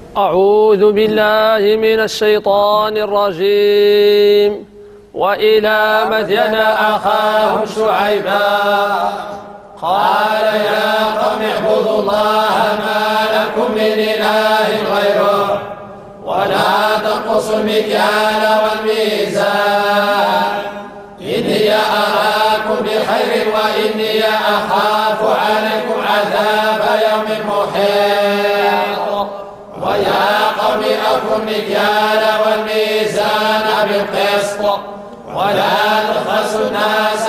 أعوذ بالله من الشيطان الرجيم. وإلى مدين أخاهم شعيبا قال يا قوم اعبدوا الله ما لكم من إله غيره ولا تنقصوا المكيال والميزان إني أراكم بخير وإني أخاف عليكم عذاب يوم محيط. ويا قوم أوفوا المكيال والميزان بالقسط ولا تبخسوا الناس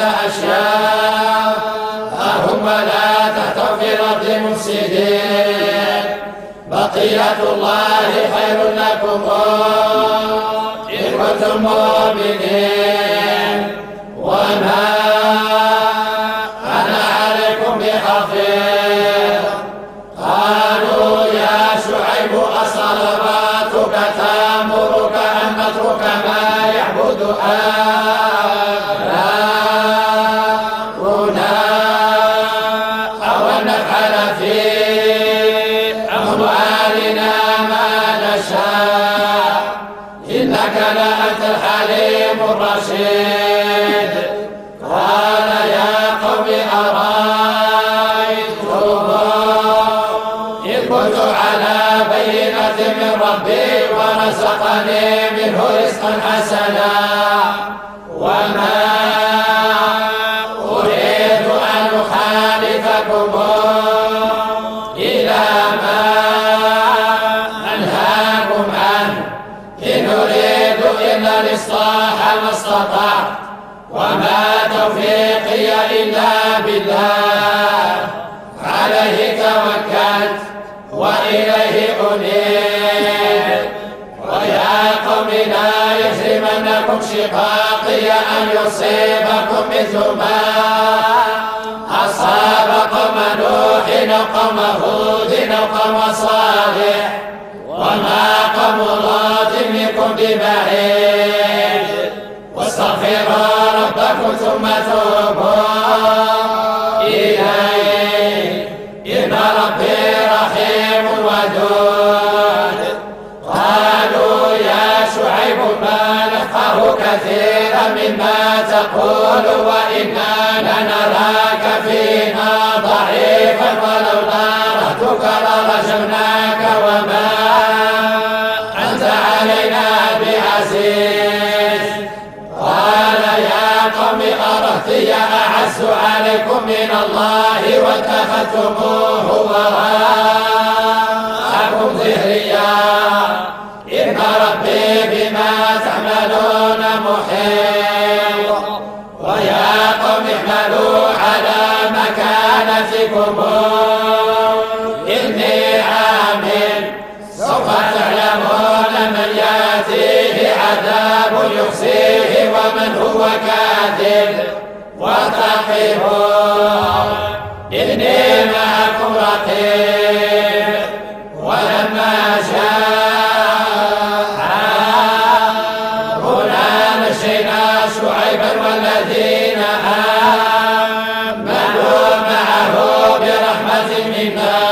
أشياءهم ولا تأتوا في الأرض مفسدين. بقية الله خير لكم إن كنتم مؤمنين وما أنا عليكم بحفيظ. قالوا يا شعيب أصلواتك تأمرك أن نترك ما يعبد آباؤنا أو أن نفعل في أموالنا ما نشاء إنك لأنت الحليم الرشيد. قال يا قوم أرأيتم إن كنت على بينة من ربي ورزقني منه رزقا حسنا وما أريد أن أخالفكم إلى ما أنهاكم عنه إن أريد إلا الإصلاح ما استطعت وما توفيقي إلا بالله عليه توكلت وإليه أنيب. ويا قوم لا يجرمنكم شقاقي أن يصيبكم مثل ما أصاب قوم نوح أو قوم هود أو قوم صالح وما قوم لوط منكم ببعيد. واستغفروا ربكم ثم توبوا إليه إن ربي رحيم ودود. قالوا يا شعيب ما نفقه كثيرا مما تقول وإنا لنراك فينا ضعيفا ولولا رهتك لرجمناك وما أنت علينا بعزيز. قال يا قوم أرهطي أعز عليكم من الله واتخذتموه وراءكم ظهريا إن ربي بما تعملون محيط. ويا قوم اعملوا على مكانتكم إني عامل سوف تعلمون من يأتيه عذاب يخزيه ومن هو كاذب وارتقبوا إني معكم رقيب. ولما جاء هنا نجينا شعيبا والذين آمنوا معه برحمة منا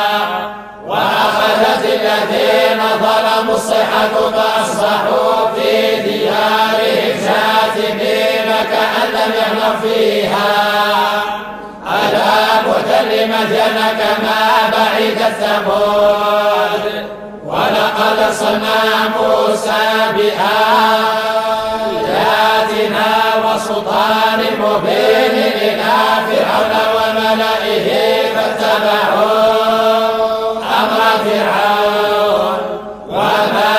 وأخذت الذين ظلموا الصيحة فأصبحوا في ديارهم جاثمين كأن لم يغنوا فيها. ألا بعدا لمدين كما بعدت ثمود. ولقد أرسلنا موسى بآياتنا وسلطان مبين إلى فرعون وملئه فاتبعوا أمر فرعون وما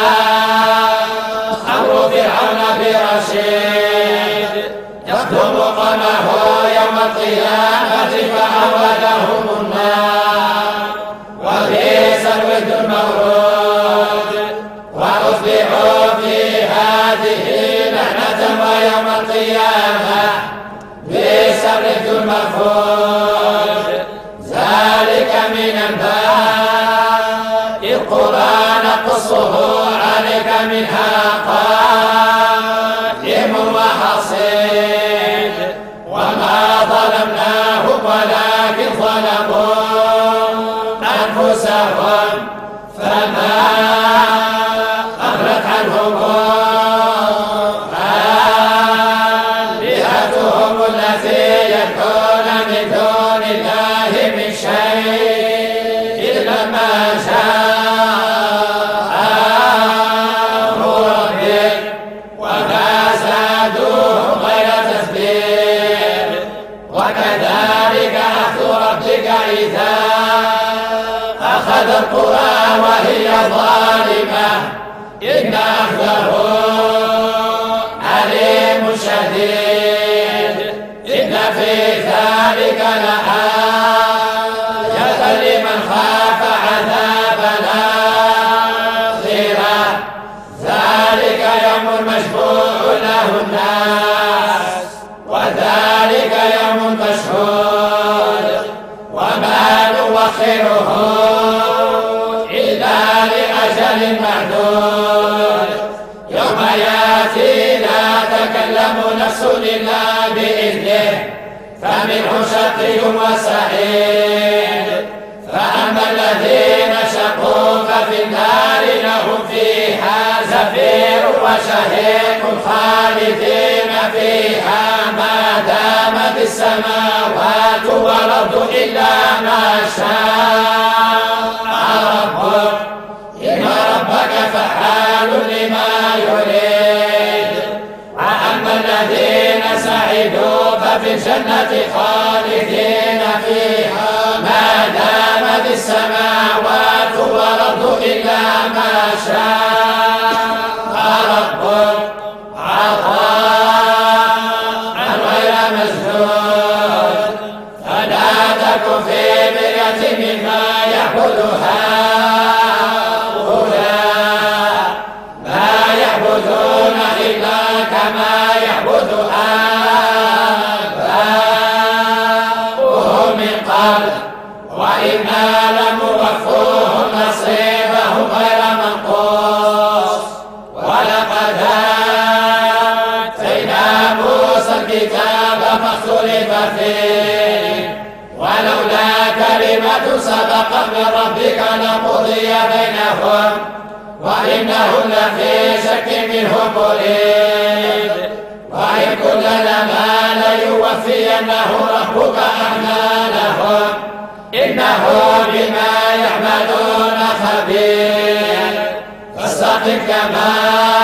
أمر فرعون برشيد يخدم قومه يوم القيامة فأولهم النار وبئس الورد المورود. وأتبعوا في هذه لعنة ويوم القيامة بئس الورد المفروض. ذلك من أنباء القرى نقصه عليك منها قائم وحصيد. وما ظلمناهم ولكن ظلموا أنفسهم فما ما شاء ربك وما زادوهم غير تتبير وكذلك أخذ ربك إذا أخذ القرى وهي ظالمة إن أخذه عليم شديد إن في ذلك لآية لمن خاف عذاب الآخرة ذلك يوم مشفوع له الناس وذلك يوم مشهود وما نوخره إلا لأجل معدود يوم يأتي لا تكلم نفس إلا بإذنه فمنه شقي وسعيد فأما الذين شقوا ففي النار لهم فيها زفير وشهيق خالدين فيها ما دامت السماوات والأرض إلا ما شاء ربك إن ربك فعال لما يريد وأما الذين سعدوا ففي الجنة خالدين فيها ما دامت السماوات والأرض إلا ما شاء ربك عطاء غير مسدود فلا تك في مرية مما يعبد هؤلاء ما يعبدون إلا كما يعبد آباؤهم من قبل وإنا لموفوهم نصيبهم غير منقوص ولقد آتينا موسى الكتاب فاختلف فيه ولولا كلمة سبقت من ربك لقضي بينهم وإنهم لفي شك منه مريب وإن كل لما ليوفينه ربك أعمالهم إنه بما يعملون خبير فاستقم كما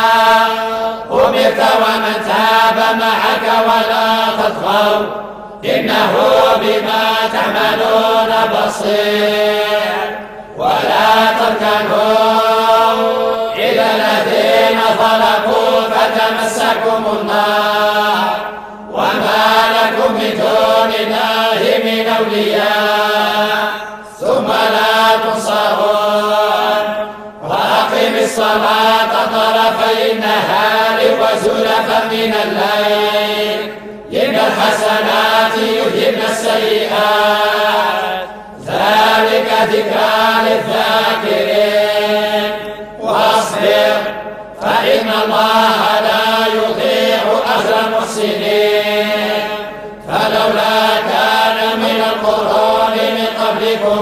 أمرت ومن تاب معك ولا تطغوا إنه بما تعملون بصير ولا تركنوا إلى الذين ظلموا فتمسكم النار وما لكم من دون الله من أولياء ثم لا تنصرون وأقم الصلاة طرفي النهار وزلفا من الليل إن الحسنات يذهبن السيئات ذلك ذكرى للذاكرين واصبر فإن الله لا يضيع أجر المحسنين فلولا كان من القرون من قبلكم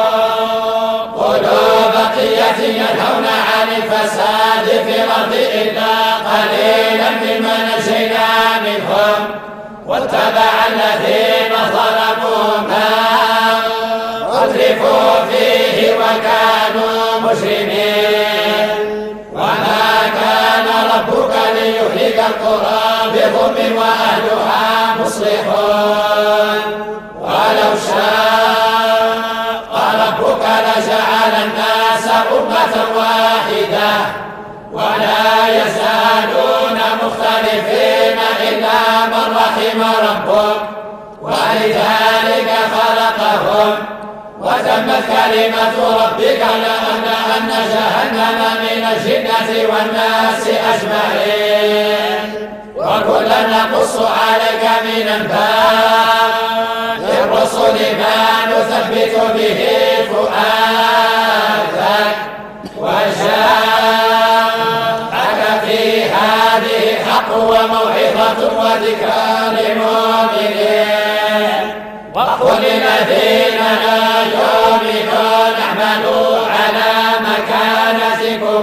أولو بقية ينهون عن الفساد في الأرض إلا قليلا ممن نجينا منهم واتبع الذين ظلموا ما أترفوا فيه وكانوا مجرمين وما كان ربك ليهلك القرى بظلم وأهلها مصلحون ولو شاء ربك لجعل الناس أمة واحدة ولا يزالون مختلفين إلا من رحم ربك ولذلك خلقهم وتمت كلمة ربك لأملأن جهنم من الجنة والناس أجمعين وكلا نقص عليك من أنباء الرسل ما نثبت به فؤادك وجاءك في هذه حق وموعظة وذكرى للمؤمنين وقل للذين لا يؤمنون اعملوا على مكانتكم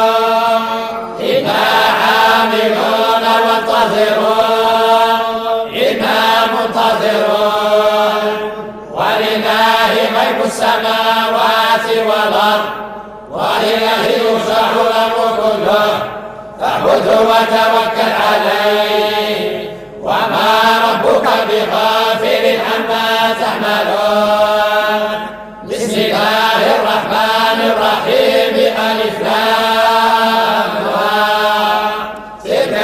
إنا عاملون وانتظروا إنا منتظرون ولله غيب السماوات والأرض وإليه يرجع الأمر كله فاعبده وتوكل عليه وما ربك بغافل عما تعملون. بسم الله الرحمن الرحيم ألف لام را تلك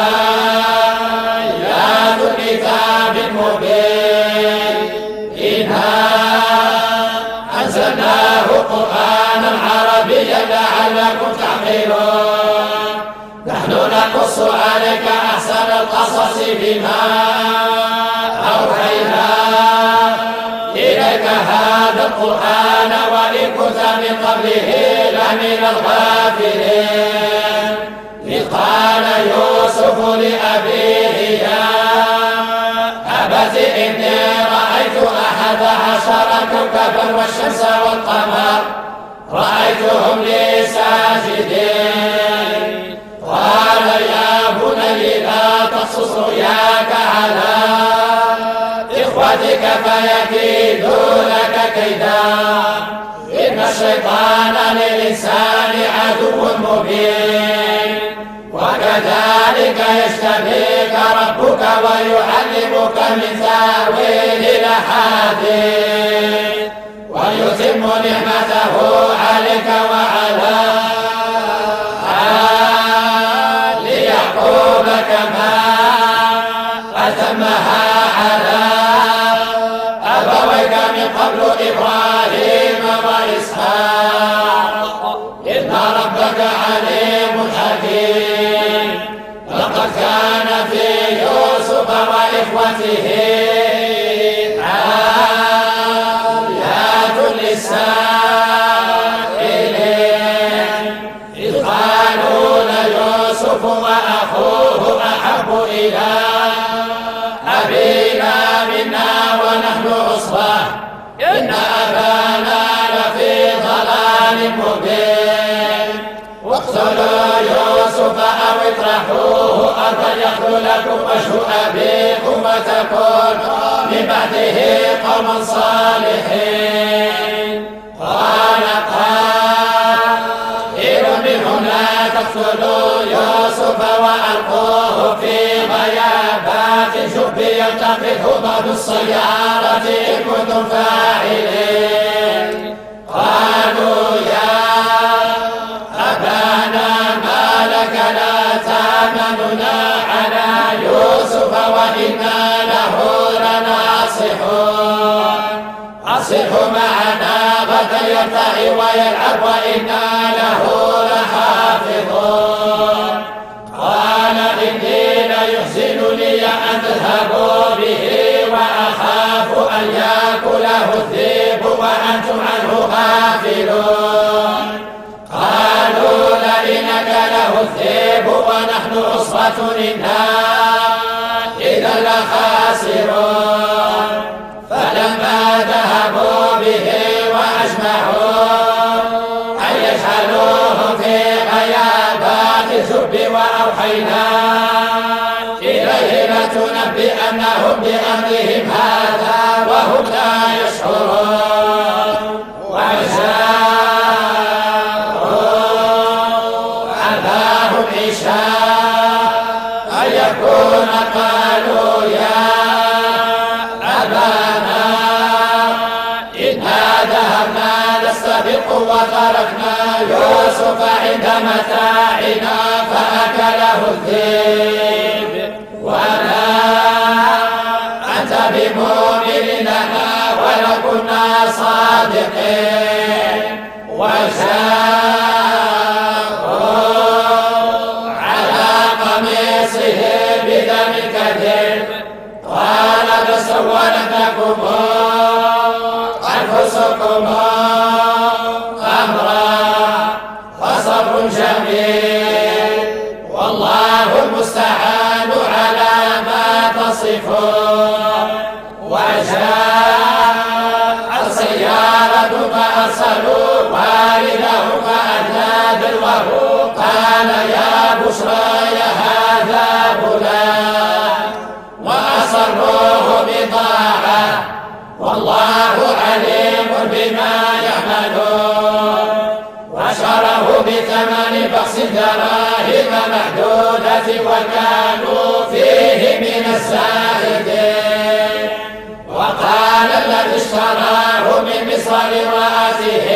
آيات الكتاب المبين إنا أنزلناه قرآنا عربيا لعلكم تعقلون. نحن نقص عليك أحسن القصص بما أوحينا إليك هذا القرآن وإن كنت من قبله لمن الغافلين. إذ قال يوسف لأبيه يا أبت إني رأيت 11 كوكبا والشمس والقمر رأيتهم لي ساجدين. قال يا بني لا تقصص رؤياك على إخوتك فيكيدوا لك كيدا إن الشيطان للإنسان عدو مبين. وكذلك يجتبيك ربك ويعلمك من تأويل الأحاديث ويتم نعمته عليك وعلى آل يعقوب كما أتمها على أبويك من قبل إبراهيم وإسحاق إن ربك عليم حكيم. لقد كان في يوسف وإخوته آيات للسائلين إذ قالوا ليوسف وأخوه أحب إلى أبينا منا ونحن عصبة إن أبانا لفي ضلال مبين. واقتلوا يوسف أو اطرحوه أرضا يخل لكم وجه أبيكم وتكونوا من بعده قوما صالحين. قال قائل منهم لا تقتلوا يوسف وألقوه في غيابات الجب يلتقطه بعض السيارة إن كنتم فاعلين. قالوا يا أبانا ما لك لا تأمننا على يوسف وإنا له لناصحون. أرسله معنا غدا يرتع ويلعب وإنا له لحافظون. قال إني ليحزنني أن تذهبوا به وأخاف أن يأكله الذئب وأنتم عنه غافلون. قالوا لئن أكله الذئب ونحن عصبة إنا إذا لخاسرون. فلما ذهبوا به وأجمعوا أن يجعلوه في غيابات الجب وأوحينا إليه لتنبئنهم بأمرهم هذا وهم لا يشعرون. وجاءوا أباهم عشاء أن يكون قالوا يا أبانا إنا ذهبنا نستبق وتركنا يوسف عند متاعنا فأكله الذئب وما أنت بمؤمن لنا ولو كنا صادقين. وجاءوا على قميصه بدم كذب قال بل سولت لكم أنفسكم أمرا فصبر جميل والله المستعان على ما تصفون. وجاء السيارة فأرسلوا والدهم فأدلى دلوه قال يا بشرى هذا غلام وأسروه بضاعة والله عليم بما يعملون. زمن بخس دراهم محدودة وكانوا فيه من الزاهدين. وقال الذي اشتراه من مصر لامرأته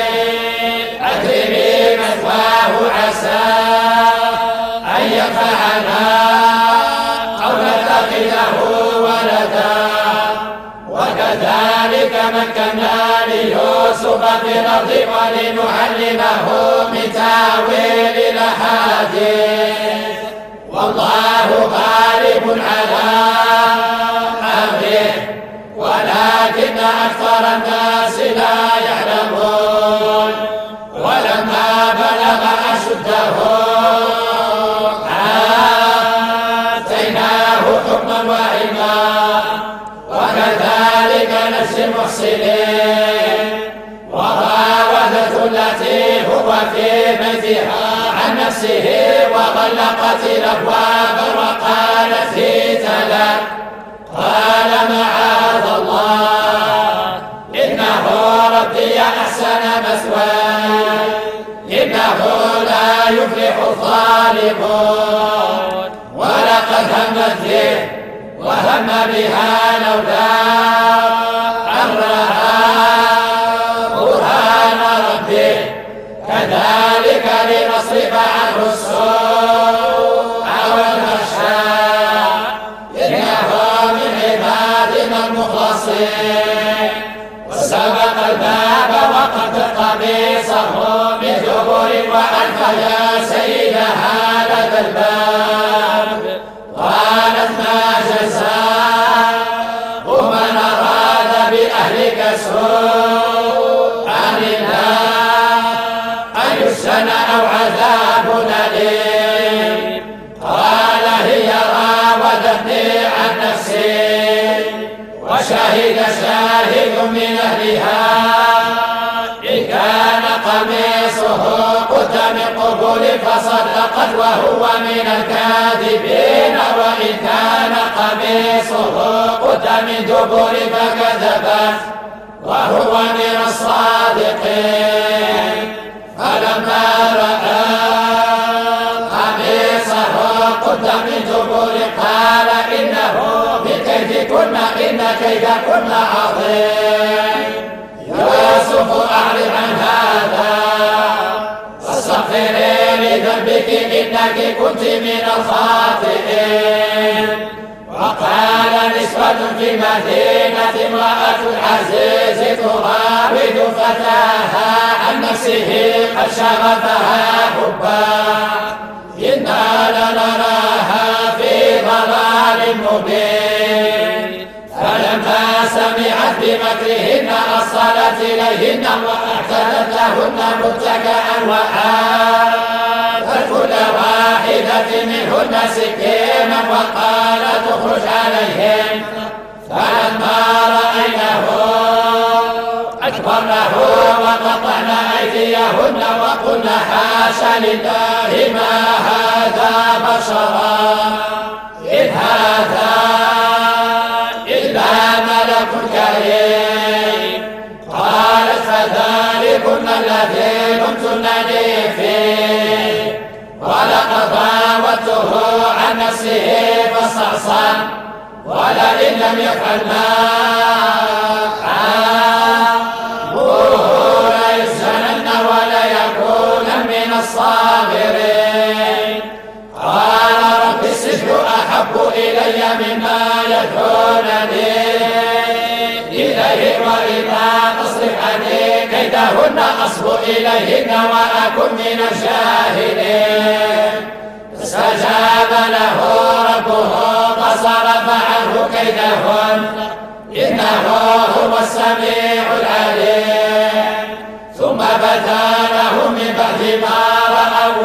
أكرمي مثواه عسى أن ينفعنا أو نتخذه ولدا. وكذلك مكنا ليوسف في الأرض ولنعلمه من تأويل الأحاديث والله غالب على أمره ولكن أكثر الناس لا يعلمون. ولما بلغ أشده آتيناه حكما وعلما وكذلك نجزي المحسنين. وراودته التي هو في بيتها عن نفسه وغلقت الأبواب وقالت هيت لك قال معاذ الله إنه ربي أحسن مثواي إنه لا يفلح الظالمون. ولقد همت به وهم بها لولا أن رأى برهان ربه كذلك لنصرف عنه السوء والفحشاء إنه من عبادنا المخلصين. وسبق الباب وقد قميصه من دبر وألف يا سيدها لدى الباب قالت ما جزاء من أراد بأهلك سوءا إلا أن يسجن أو عذاب أليم. قال هي راودتني عن نفسي وشهد شاهد من أهلها إن كان قميصه قد من قبل فصدقت وهو من الكاذبين وإن كان قميصه قد من دبر فكذبت وهو من الصادقين. فلما رأى قميصه قد من دبر قال إنه من كيدكن إن كيدكن عظيم. يوسف أعرض عن هذا واستغفري لذنبك إنك كنت من الخاطئين. وقال نسوة في المدينة امرأة العزيز تراود فتاها عن نفسه قد شغفها حبا إنا لنراها في ضلال مبين. فلما سمعت بمكرهن أرسلت إليهن وأعتدت لهن متكئا وآتت كل واحدة منهن سكينا وقالت اخرج عليهن. فلما رأينه أكبرنه وقطعن أيديهن وقلن حاش لله ما هذا بشرا إن هذا إلا ملك كريم. قالت فذلكن الذي لمتنني فيه ولقد راودته عن نفسه فاستعصم ولئن لم يفعل ما آمره ليسجنن وليكونن من الصاغرين. قال رب السجن أحب إلي مما يدعونني إليه وإذا تصرف عني كيدهن أصب إليهن وأكن من الجاهلين. فاستجاب له ربه فصرف عنه كيدهن إنه هو السميع العليم. ثم بدا لهم من بعد ما رأوا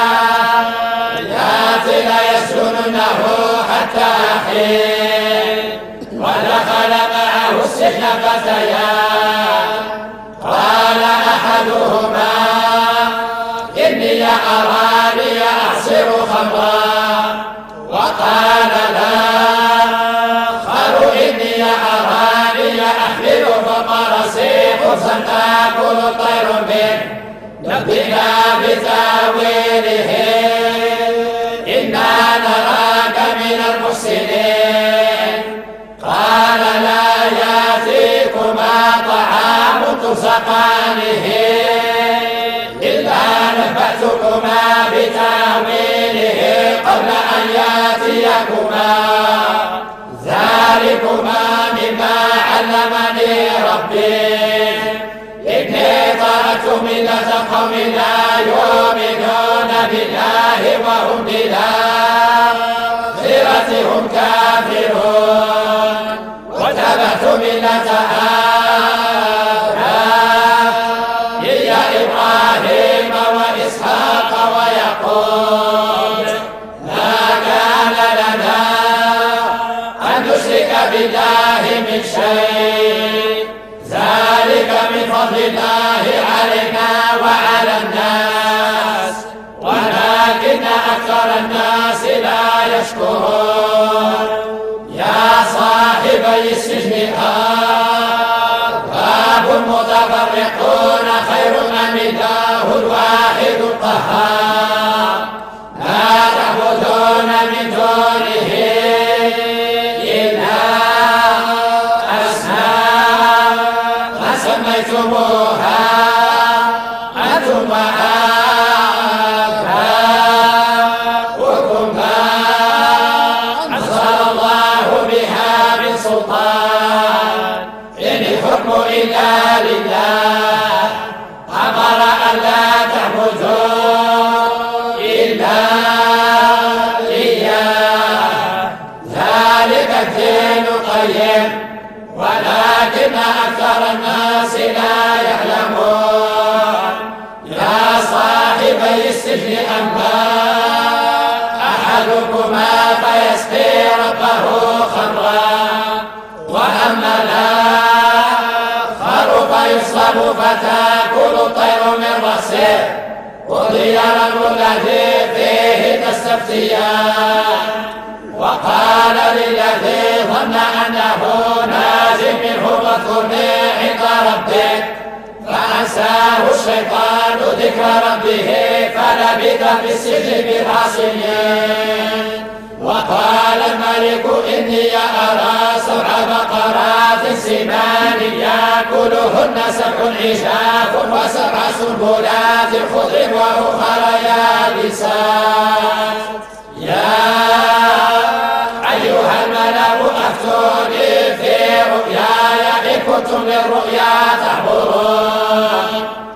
الآيات ليسجننه حتى حين. ودخل معه السجن فتيان قال أحدهما إني أراني أعصر خمرا وقال الآخر إني أراني أحمل فوق رأسي خبزا تأكل الطير منه نبئنا بتاويله إنا نراك من المحسنين. قال لا يأتيكما طعام ترزقانه إلا نبأتكما بتاويله قبل أن يأتيكما، ذلكما مما علمني ربي، إني تركت ملة قوم لا يؤمنون بالله وهم بالآخرة هم كافرون، واتبعت ملة آبائي إبراهيم وإسحاق ويعقوب، ما كان لنا أن نشرك بالله من شيء، ذلك من فضل الله علينا وعلى الناس ولكن أكثر الناس لا يشكرون. يا صاحبي السجن أرباب متفرقون خير أم الله الواحد القهار، لا تعبدون من دونه إلا أسماء سميتموها أنتم وآباؤكم ما أنزل الله بها من سلطان، إن الحكم إلا لله، أمر أن لا تعبدوا إلا إياه، ذلك الدين القيم ولكن أكثر الناس لا يعلمون. يا صاحبي السجن أما أحدكما فيسقي ربه خمرا، وأما الآخر فيصلب فتأكل الطير من رأسه، قضي الأمر الذي فيه تستفتيان. وقال للذي ظن أنه ناج منه اذكرني عند ربك، فأنساه الشيطان ذكر ربه فلبث في السجن بضع سنين. وقال الملك إني أرى 7 بقرات سمان يأكلهن 7 عجاف و7 سنبلات خضر وأخر يابسات. يا أيها الملأ أفتوني في رؤياي إن كنتم للرؤيا تعبرون.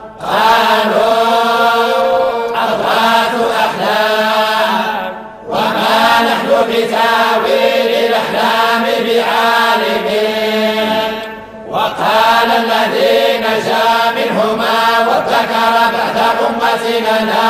قالوا أضغاث أحلام وما نحن بتاويل الأحلام بعالمين. وقال الذي نجا منهما وابتكر بعد أمة لنا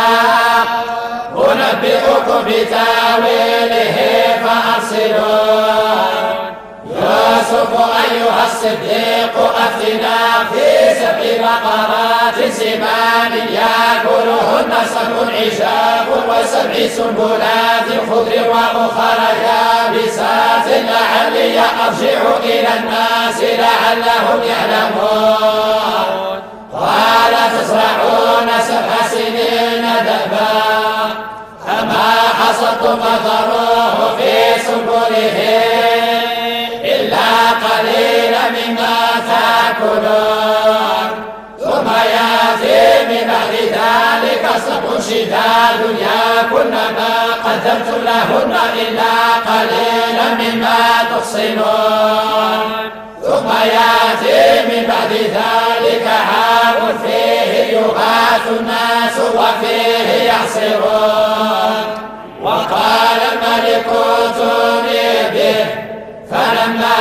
أنبئكم بتاويله فأرسلون. يوسف أيها الصديق أفتنا في 7 بقرات سمان يأكلهن 7 عجاف و7 سنبلات خضر وأخر يابسات لعلي أرجع إلى الناس لعلهم يعلمون. قال تزرعون 7 سنين دأبا فما حصدتم فذروه في سنبله إلا قليلا مما تأكلون. ثم يأتي من بعد ذلك 7 شداد يأكلن ما قدمتم لهن إلا قليلا مما تحصنون. ثم يأتي من بعد ذلك عام فيه يغاث الناس وفيه يعصرون. وقال الملك ائتوني به، فلما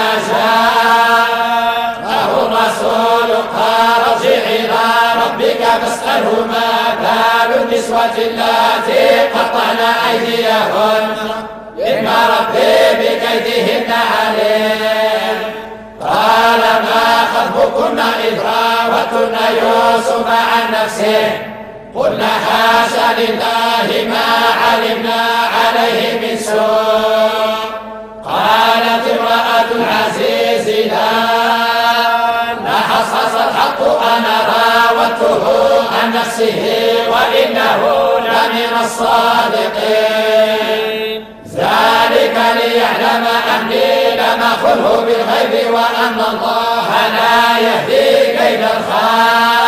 جاءه الرسول قال ارجع إلى ربك فاسأله ما بال النسوة اللاتي قطعن أيديهن إن ربي بكيدهن عليم. قال ما خطبكن إذ راوتن يوسف عن نفسه قلنا حاشا لله ما علمنا عليه من سوء. قالت امرأة العزيز لا حصص الحق أنا راودته عن نفسه نفسه وإنه لمن الصادقين. ذلك ليعلم أني لم أخذه بالغيب وأن الله لا يهدي كيد الخائنين.